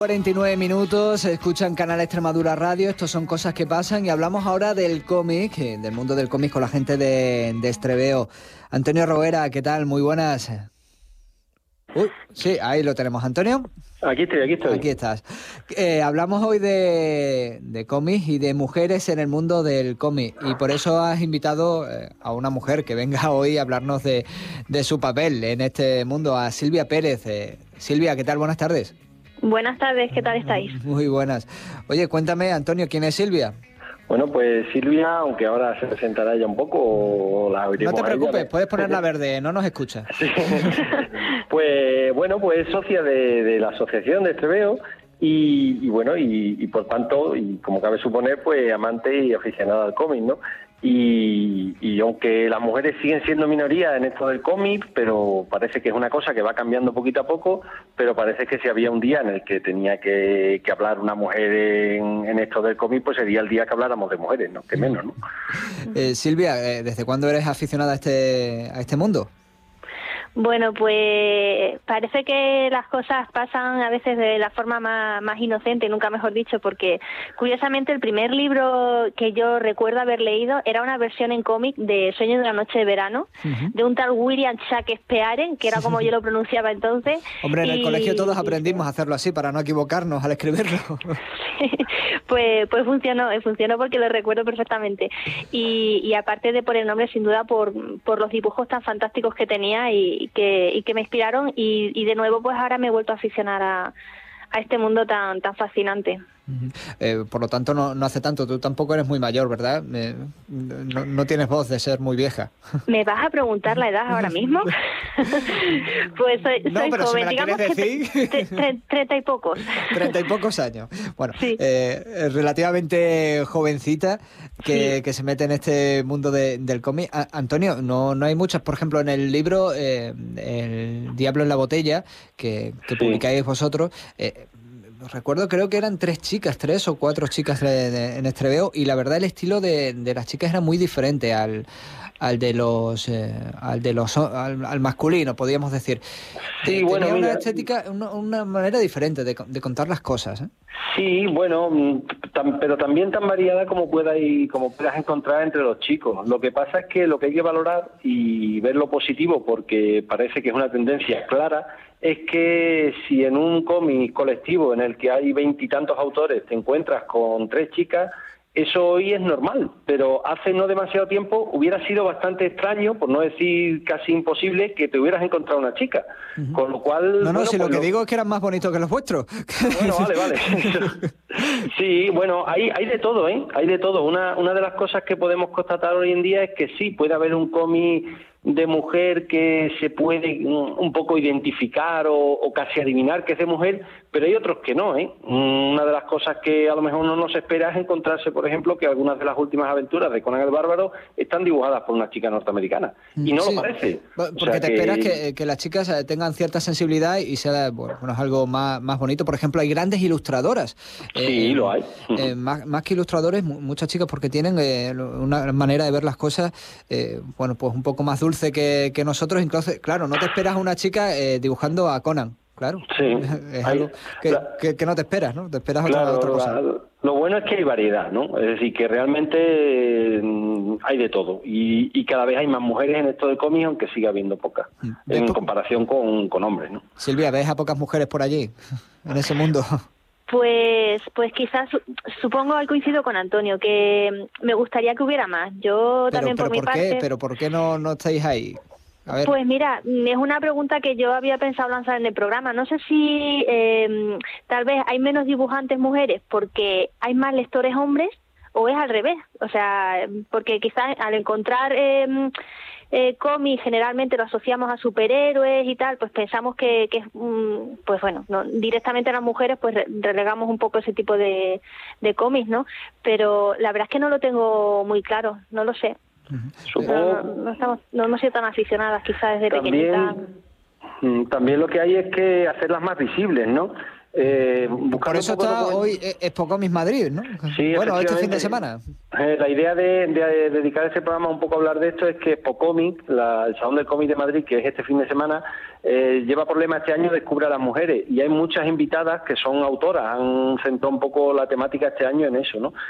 49 minutos, escuchan Canal Extremadura Radio, estos son cosas que pasan y hablamos ahora del cómic, del mundo del cómic con la gente de Estreveo. Antonio Robera, ¿qué tal? Muy buenas. Sí, ahí lo tenemos. ¿Antonio? Aquí estoy. Aquí estás. Hablamos hoy de cómics y de mujeres en el mundo del cómic y por eso has invitado a una mujer que venga hoy a hablarnos de su papel en este mundo, a Silvia Pérez. Silvia, ¿qué tal? Buenas tardes. Buenas tardes, ¿qué tal estáis? Muy buenas. Oye, cuéntame, Antonio, ¿quién es Silvia? Bueno, pues Silvia, aunque ahora se presentará ella un poco, o la oiremos. No te preocupes, ella, puedes ponerla verde, no nos escucha. Sí. Pues bueno, pues es socia de la asociación de Estreveo y bueno, y por tanto, y como cabe suponer, pues amante y aficionada al cómic, ¿no? Y aunque las mujeres siguen siendo minoría en esto del cómic, pero parece que es una cosa que va cambiando poquito a poco, pero parece que si había un día en el que tenía que hablar una mujer en esto del cómic, pues sería el día que habláramos de mujeres, ¿no? Que menos, ¿no? Silvia, ¿desde cuándo eres aficionada a este mundo? Bueno, pues parece que las cosas pasan a veces de la forma más inocente, nunca mejor dicho, porque curiosamente el primer libro que yo recuerdo haber leído era una versión en cómic de Sueño de una noche de verano, de un tal William Shakespeare, que era como yo lo pronunciaba entonces. Hombre, en el colegio todos aprendimos a hacerlo así para no equivocarnos al escribirlo. Pues funcionó porque lo recuerdo perfectamente. Y aparte de por el nombre, sin duda por los dibujos tan fantásticos que tenía y que me inspiraron y de nuevo pues ahora me he vuelto a aficionar a este mundo tan fascinante. Por lo tanto no hace tanto, tú tampoco eres muy mayor, ¿verdad? No tienes voz de ser muy vieja. ¿Me vas a preguntar la edad ahora mismo? Pues soy pero joven, si digamos que 30 y pocos. 30 y pocos años. Bueno, sí. Relativamente jovencita que se mete en este mundo del cómic. Antonio, no hay muchas, por ejemplo, en el libro El Diablo en la Botella, que publicáis vosotros, recuerdo, creo que eran 3 o 4 chicas en Estreveo y la verdad el estilo de las chicas era muy diferente al masculino, podríamos decir. Sí, bueno, tenía mira, una estética, una manera diferente de contar las cosas, ¿eh? Sí, bueno, pero también tan variada como puedas encontrar entre los chicos. Lo que pasa es que lo que hay que valorar y ver lo positivo, porque parece que es una tendencia clara, es que si en un cómic colectivo en el que hay 20 y tantos autores te encuentras con 3 chicas, eso hoy es normal, pero hace no demasiado tiempo hubiera sido bastante extraño, por no decir casi imposible, que te hubieras encontrado una chica. Con lo cual... No, si lo que digo es que eran más bonitos que los vuestros. Bueno, vale. Sí, bueno, hay de todo, ¿eh? Hay de todo. Una de las cosas que podemos constatar hoy en día es que sí, puede haber un cómic de mujer que se puede un poco identificar o casi adivinar que es de mujer, pero hay otros que no, ¿eh? Una de las cosas que a lo mejor uno no se espera es encontrarse, por ejemplo, que algunas de las últimas aventuras de Conan el Bárbaro están dibujadas por una chica norteamericana, y no lo parece. Porque te esperas que las chicas tengan cierta sensibilidad y sea es algo más bonito. Por ejemplo, hay grandes ilustradoras. Sí, lo hay. Más que ilustradores, muchas chicas, porque tienen una manera de ver las cosas, pues un poco más dulce que nosotros. Incluso, claro, no te esperas a una chica dibujando a Conan, claro. Sí. Es algo que no te esperas, ¿no? Te esperas otra cosa. Lo bueno es que hay variedad, ¿no? Es decir, que realmente hay de todo. Y cada vez hay más mujeres en esto de cómics, aunque siga habiendo pocas, en comparación con hombres, ¿no? Silvia, ¿ves a pocas mujeres por allí, en ese mundo? Pues quizás, supongo que coincido con Antonio, que me gustaría que hubiera más. Yo también por mi parte... ¿Pero por qué no estáis ahí? A ver. Pues mira, es una pregunta que yo había pensado lanzar en el programa. No sé si tal vez hay menos dibujantes mujeres porque hay más lectores hombres o es al revés. O sea, porque quizás al encontrar... cómic generalmente lo asociamos a superhéroes y tal, pues pensamos que pues bueno, no, directamente a las mujeres pues relegamos un poco ese tipo de cómics, ¿no? Pero la verdad es que no lo tengo muy claro, no lo sé. No hemos sido tan aficionadas quizás desde pequeñita. También lo que hay es que hacerlas más visibles, ¿no? Por eso está hoy Expo Comics Madrid, ¿no? Sí, bueno, este fin de semana. La idea de dedicar ese programa un poco a hablar de esto es que Expocomic, el Salón del Cómic de Madrid, que es este fin de semana, lleva por lema este año Descubre a las mujeres, y hay muchas invitadas que son autoras, han centrado un poco la temática este año en eso, ¿no?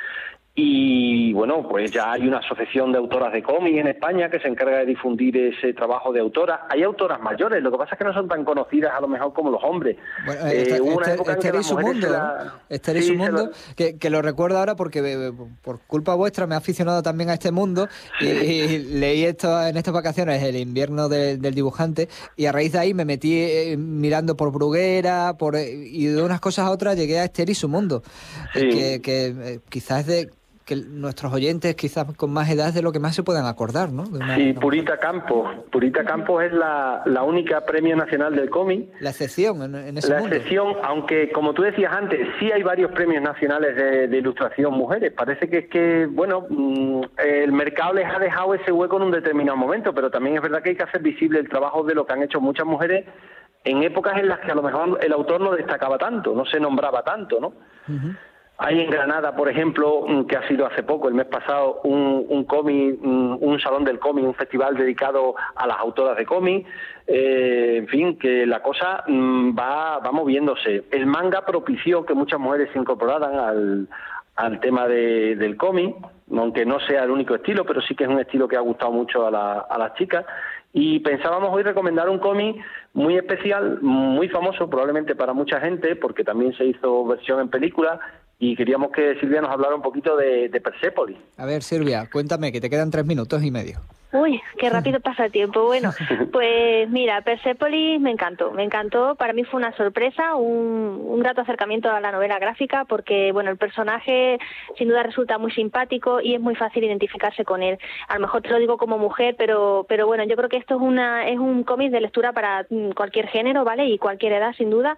Y bueno, pues ya hay una asociación de autoras de cómic en España que se encarga de difundir ese trabajo de autoras. Hay autoras mayores, lo que pasa es que no son tan conocidas a lo mejor como los hombres. Bueno, Esther y su mundo, Esther y su mundo, que lo recuerdo ahora porque por culpa vuestra me he aficionado también a este mundo y leí esto en estas vacaciones, El invierno del dibujante, y a raíz de ahí me metí mirando por Bruguera, y de unas cosas a otras llegué a Esther y su mundo, que quizás es de que nuestros oyentes quizás con más edad de lo que más se puedan acordar, ¿no? Purita Campos es la única premio nacional del cómic. La excepción en ese mundo. La excepción, aunque como tú decías antes, sí hay varios premios nacionales de ilustración mujeres. Parece que bueno, el mercado les ha dejado ese hueco en un determinado momento, pero también es verdad que hay que hacer visible el trabajo de lo que han hecho muchas mujeres en épocas en las que a lo mejor el autor no destacaba tanto, no se nombraba tanto, ¿no? Uh-huh. Hay en Granada, por ejemplo, que ha sido hace poco, el mes pasado, un cómic, un salón del cómic, un festival dedicado a las autoras de cómic. En fin, que la cosa va moviéndose. El manga propició que muchas mujeres se incorporaran al tema del cómic, aunque no sea el único estilo, pero sí que es un estilo que ha gustado mucho a las chicas. Y pensábamos hoy recomendar un cómic muy especial, muy famoso probablemente para mucha gente, porque también se hizo versión en película, y queríamos que Silvia nos hablara un poquito de Persépolis. A ver, Silvia, cuéntame, que te quedan 3 minutos y medio. Uy, qué rápido pasa el tiempo. Bueno, pues mira, Persépolis me encantó. Para mí fue una sorpresa, un grato acercamiento a la novela gráfica, porque bueno, el personaje sin duda resulta muy simpático y es muy fácil identificarse con él. A lo mejor te lo digo como mujer, pero bueno, yo creo que esto es un cómic de lectura para cualquier género, ¿vale? Y cualquier edad, sin duda.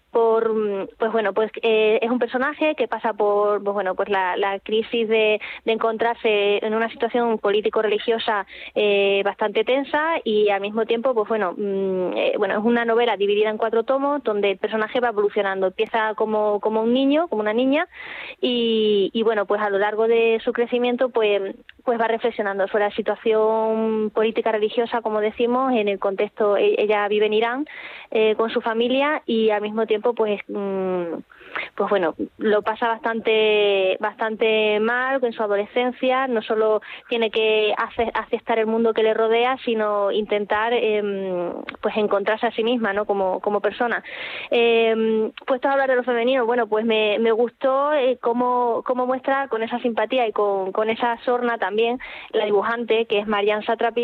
Es un personaje que pasa por la crisis de encontrarse en una situación político-religiosa bastante tensa, y al mismo tiempo es una novela dividida en 4 tomos donde el personaje va evolucionando. Empieza como un niño, como una niña, y bueno, pues a lo largo de su crecimiento pues va reflexionando sobre la situación política religiosa, como decimos, en el contexto. Ella vive en Irán con su familia, y al mismo tiempo lo pasa bastante mal en su adolescencia. No solo tiene que aceptar el mundo que le rodea, sino intentar encontrarse a sí misma, ¿no? como persona. Puesto a hablar de lo femenino, bueno, pues me gustó cómo muestra con esa simpatía y con esa sorna también la dibujante, que es Marianne Satrapi.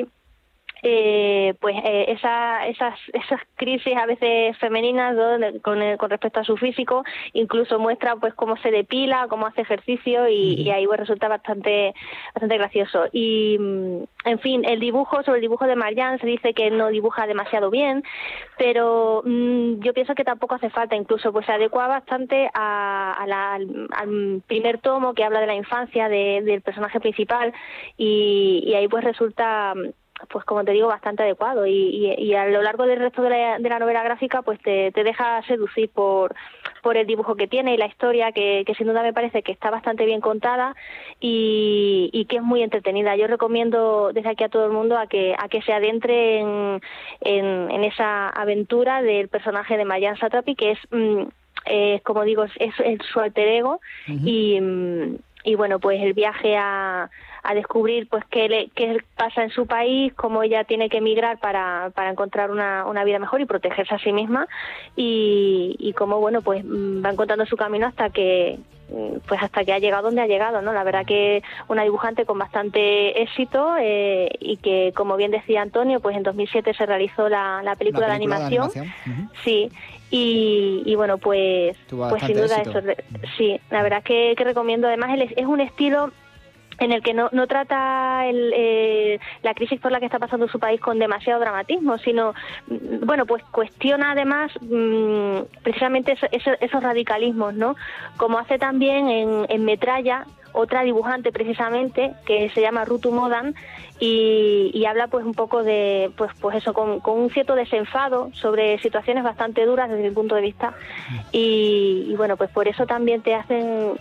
Esas crisis a veces femeninas, ¿no? con respecto a su físico, incluso muestra pues cómo se depila, cómo hace ejercicio, y ahí pues resulta bastante gracioso. Y en fin, sobre el dibujo de Marianne se dice que no dibuja demasiado bien, pero yo pienso que tampoco hace falta. Incluso pues se adecua bastante al primer tomo, que habla de la infancia del personaje principal, y ahí pues resulta, pues como te digo, bastante adecuado, y a lo largo del resto de la novela gráfica pues te deja seducir por el dibujo que tiene y la historia, que sin duda me parece que está bastante bien contada y que es muy entretenida. Yo recomiendo desde aquí a todo el mundo a que se adentre en esa aventura del personaje de Marianne Satrapi, que es como digo, es su alter ego. Uh-huh. Y bueno, pues el viaje a descubrir pues qué pasa en su país, cómo ella tiene que emigrar para encontrar una vida mejor y protegerse a sí misma, y cómo bueno pues va encontrando su camino hasta que ha llegado donde ha llegado, ¿no? La verdad que una dibujante con bastante éxito, y que, como bien decía Antonio, pues en 2007 se realizó la película de animación. Uh-huh. Sí. Y bueno, pues sin duda éxito. Eso, sí, la verdad que recomiendo. Además, es un estilo en el que no trata la crisis por la que está pasando su país con demasiado dramatismo, sino bueno, pues cuestiona además precisamente esos radicalismos, ¿no? Como hace también en Metralla otra dibujante precisamente, que se llama Rutu Modan, y habla pues un poco de pues eso, con un cierto desenfado sobre situaciones bastante duras desde mi punto de vista, y bueno, pues por eso también te hacen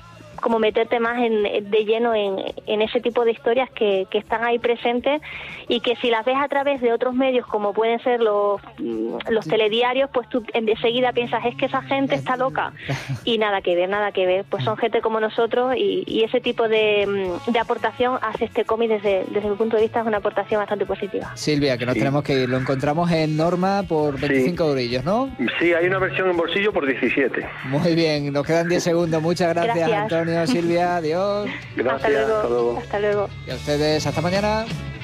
como meterte más de lleno en ese tipo de historias que están ahí presentes y que si las ves a través de otros medios como pueden ser los telediarios, pues tú enseguida piensas, es que esa gente está loca, y nada que ver, pues son gente como nosotros y ese tipo de aportación hace este cómic desde mi punto de vista es una aportación bastante positiva. Silvia, que nos tenemos que ir, lo encontramos en Norma por 25 eurillos, ¿no? Sí, hay una versión en bolsillo por 17. Muy bien, nos quedan 10 segundos, muchas gracias. Antonio, Silvia, adiós. Gracias, Hasta luego. Y a ustedes, hasta mañana.